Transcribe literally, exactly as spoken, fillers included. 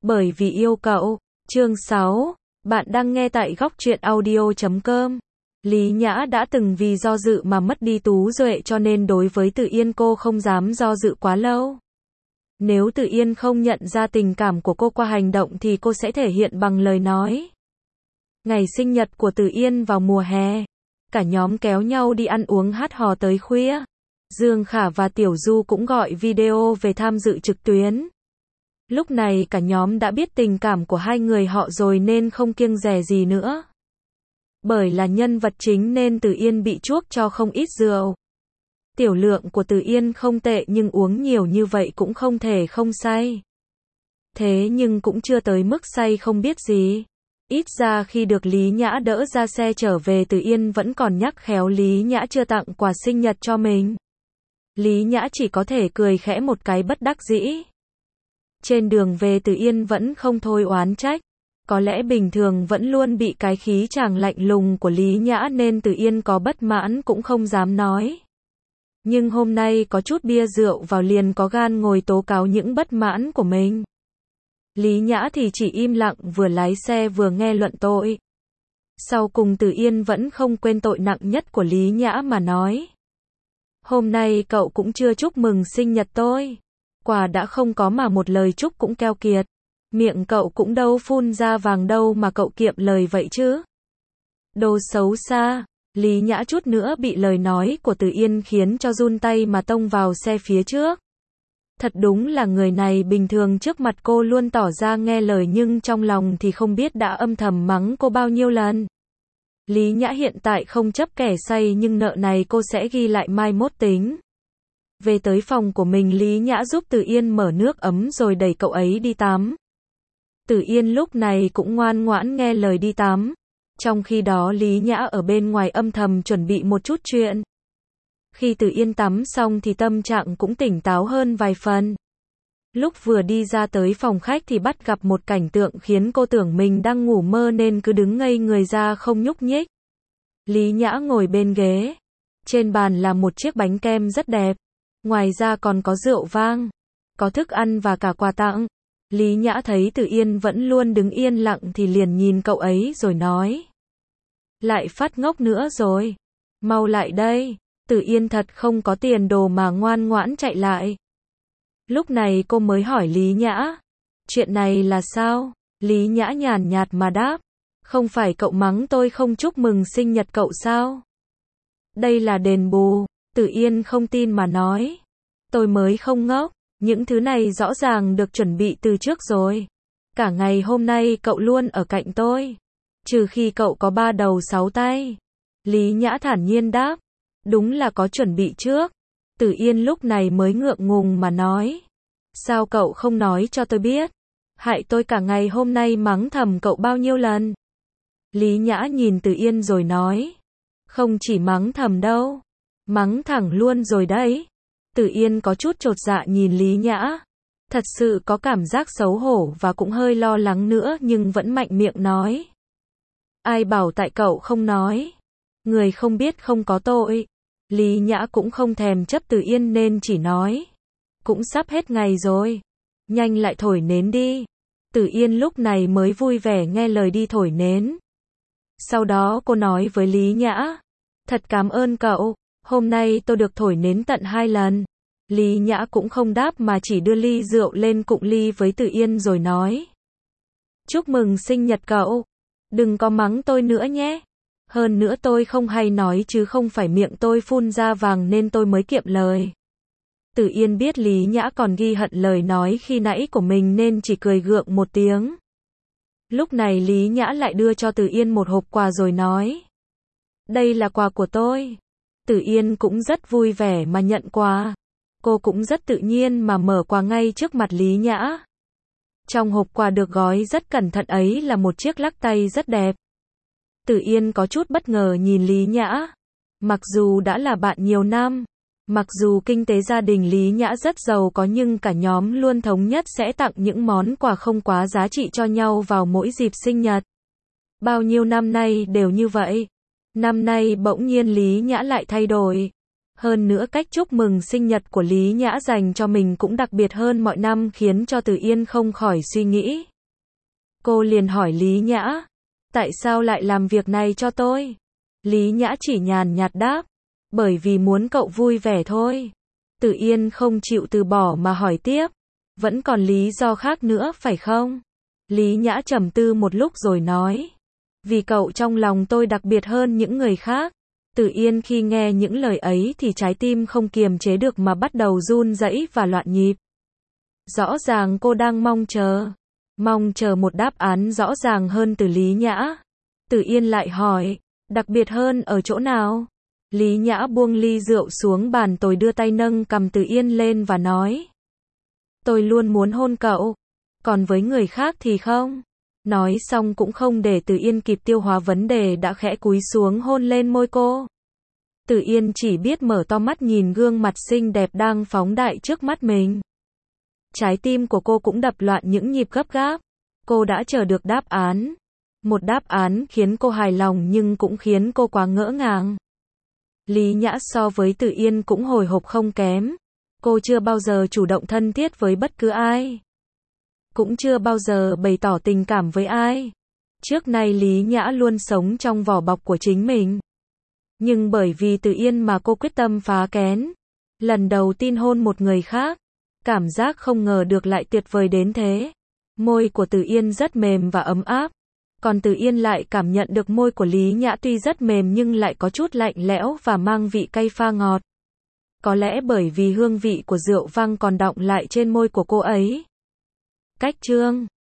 Bởi vì yêu cậu. Chương sáu. Bạn đang nghe tại góc truyện audio chấm com. Lý Nhã đã từng vì do dự mà mất đi Tú Duệ, cho nên đối với Từ Yên cô không dám do dự quá lâu. Nếu Từ Yên không nhận ra tình cảm của cô qua hành động thì cô sẽ thể hiện bằng lời nói. Ngày sinh nhật của Từ Yên vào mùa hè, cả nhóm kéo nhau đi ăn uống hát hò tới khuya. Dương Khả và Tiểu Du cũng gọi video về tham dự trực tuyến. Lúc này cả nhóm đã biết tình cảm của hai người họ rồi nên không kiêng dè gì nữa. Bởi là nhân vật chính nên Từ Yên bị chuốc cho không ít rượu. Tiểu lượng của Từ Yên không tệ nhưng uống nhiều như vậy cũng không thể không say. Thế nhưng cũng chưa tới mức say không biết gì. Ít ra khi được Lý Nhã đỡ ra xe trở về, Từ Yên vẫn còn nhắc khéo Lý Nhã chưa tặng quà sinh nhật cho mình. Lý Nhã chỉ có thể cười khẽ một cái bất đắc dĩ. Trên đường về Từ Yên vẫn không thôi oán trách. Có lẽ bình thường vẫn luôn bị cái khí chàng lạnh lùng của Lý Nhã nên Từ Yên có bất mãn cũng không dám nói. Nhưng hôm nay có chút bia rượu vào liền có gan ngồi tố cáo những bất mãn của mình. Lý Nhã thì chỉ im lặng vừa lái xe vừa nghe luận tội. Sau cùng Từ Yên vẫn không quên tội nặng nhất của Lý Nhã mà nói. Hôm nay cậu cũng chưa chúc mừng sinh nhật tôi. Quà đã không có mà một lời chúc cũng keo kiệt. Miệng cậu cũng đâu phun ra vàng đâu mà cậu kiệm lời vậy chứ. Đồ xấu xa. Lý Nhã chút nữa bị lời nói của Từ Yên khiến cho run tay mà tông vào xe phía trước. Thật đúng là người này bình thường trước mặt cô luôn tỏ ra nghe lời nhưng trong lòng thì không biết đã âm thầm mắng cô bao nhiêu lần. Lý Nhã hiện tại không chấp kẻ say nhưng nợ này cô sẽ ghi lại mai mốt tính. Về tới phòng của mình, Lý Nhã giúp Từ Yên mở nước ấm rồi đẩy cậu ấy đi tắm. Từ Yên lúc này cũng ngoan ngoãn nghe lời đi tắm. Trong khi đó Lý Nhã ở bên ngoài âm thầm chuẩn bị một chút chuyện. Khi Từ Yên tắm xong thì tâm trạng cũng tỉnh táo hơn vài phần. Lúc vừa đi ra tới phòng khách thì bắt gặp một cảnh tượng khiến cô tưởng mình đang ngủ mơ nên cứ đứng ngây người ra không nhúc nhích. Lý Nhã ngồi bên ghế. Trên bàn là một chiếc bánh kem rất đẹp. Ngoài ra còn có rượu vang, có thức ăn và cả quà tặng. Lý Nhã thấy Từ Yên vẫn luôn đứng yên lặng thì liền nhìn cậu ấy rồi nói. Lại phát ngốc nữa rồi. Mau lại đây. Từ Yên thật không có tiền đồ mà ngoan ngoãn chạy lại. Lúc này cô mới hỏi Lý Nhã. Chuyện này là sao? Lý Nhã nhàn nhạt mà đáp. Không phải cậu mắng tôi không chúc mừng sinh nhật cậu sao? Đây là đền bù. Từ Yên không tin mà nói. Tôi mới không ngốc. Những thứ này rõ ràng được chuẩn bị từ trước rồi. Cả ngày hôm nay cậu luôn ở cạnh tôi. Trừ khi cậu có ba đầu sáu tay. Lý Nhã thản nhiên đáp. Đúng là có chuẩn bị trước. Từ Yên lúc này mới ngượng ngùng mà nói. Sao cậu không nói cho tôi biết? Hại tôi cả ngày hôm nay mắng thầm cậu bao nhiêu lần. Lý Nhã nhìn Từ Yên rồi nói. Không chỉ mắng thầm đâu. Mắng thẳng luôn rồi đấy. Từ Yên có chút chột dạ nhìn Lý Nhã. Thật sự có cảm giác xấu hổ và cũng hơi lo lắng nữa nhưng vẫn mạnh miệng nói. Ai bảo tại cậu không nói. Người không biết không có tội. Lý Nhã cũng không thèm chấp Từ Yên nên chỉ nói. Cũng sắp hết ngày rồi. Nhanh lại thổi nến đi. Từ Yên lúc này mới vui vẻ nghe lời đi thổi nến. Sau đó cô nói với Lý Nhã. Thật cảm ơn cậu. Hôm nay tôi được thổi nến tận hai lần. Lý Nhã cũng không đáp mà chỉ đưa ly rượu lên cụng ly với Từ Yên rồi nói. Chúc mừng sinh nhật cậu. Đừng có mắng tôi nữa nhé. Hơn nữa tôi không hay nói chứ không phải miệng tôi phun ra vàng nên tôi mới kiệm lời. Từ Yên biết Lý Nhã còn ghi hận lời nói khi nãy của mình nên chỉ cười gượng một tiếng. Lúc này Lý Nhã lại đưa cho Từ Yên một hộp quà rồi nói. Đây là quà của tôi. Từ Yên cũng rất vui vẻ mà nhận quà. Cô cũng rất tự nhiên mà mở quà ngay trước mặt Lý Nhã. Trong hộp quà được gói rất cẩn thận ấy là một chiếc lắc tay rất đẹp. Từ Yên có chút bất ngờ nhìn Lý Nhã. Mặc dù đã là bạn nhiều năm, mặc dù kinh tế gia đình Lý Nhã rất giàu có nhưng cả nhóm luôn thống nhất sẽ tặng những món quà không quá giá trị cho nhau vào mỗi dịp sinh nhật. Bao nhiêu năm nay đều như vậy. Năm nay bỗng nhiên Lý Nhã lại thay đổi. Hơn nữa cách chúc mừng sinh nhật của Lý Nhã dành cho mình cũng đặc biệt hơn mọi năm khiến cho Từ Yên không khỏi suy nghĩ. Cô liền hỏi Lý Nhã, tại sao lại làm việc này cho tôi? Lý Nhã chỉ nhàn nhạt đáp, bởi vì muốn cậu vui vẻ thôi. Tử Yên không chịu từ bỏ mà hỏi tiếp, vẫn còn lý do khác nữa phải không? Lý Nhã trầm tư một lúc rồi nói, vì cậu trong lòng tôi đặc biệt hơn những người khác. Tử Yên khi nghe những lời ấy thì trái tim không kiềm chế được mà bắt đầu run rẩy và loạn nhịp. Rõ ràng cô đang mong chờ, mong chờ một đáp án rõ ràng hơn từ Lý Nhã. Tử Yên lại hỏi, đặc biệt hơn ở chỗ nào? Lý Nhã buông ly rượu xuống bàn rồi đưa tay nâng cằm Tử Yên lên và nói, tôi luôn muốn hôn cậu, còn với người khác thì không. Nói xong cũng không để Tử Yên kịp tiêu hóa vấn đề đã khẽ cúi xuống hôn lên môi cô. Tử Yên chỉ biết mở to mắt nhìn gương mặt xinh đẹp đang phóng đại trước mắt mình. Trái tim của cô cũng đập loạn những nhịp gấp gáp. Cô đã chờ được đáp án. Một đáp án khiến cô hài lòng nhưng cũng khiến cô quá ngỡ ngàng. Lý Nhã so với Tử Yên cũng hồi hộp không kém. Cô chưa bao giờ chủ động thân thiết với bất cứ ai. Cũng chưa bao giờ bày tỏ tình cảm với ai. Trước nay Lý Nhã luôn sống trong vỏ bọc của chính mình. Nhưng bởi vì Tử Yên mà cô quyết tâm phá kén. Lần đầu tin hôn một người khác. Cảm giác không ngờ được lại tuyệt vời đến thế. Môi của Tử Yên rất mềm và ấm áp. Còn Tử Yên lại cảm nhận được môi của Lý Nhã tuy rất mềm nhưng lại có chút lạnh lẽo và mang vị cay pha ngọt. Có lẽ bởi vì hương vị của rượu vang còn đọng lại trên môi của cô ấy. Cách chương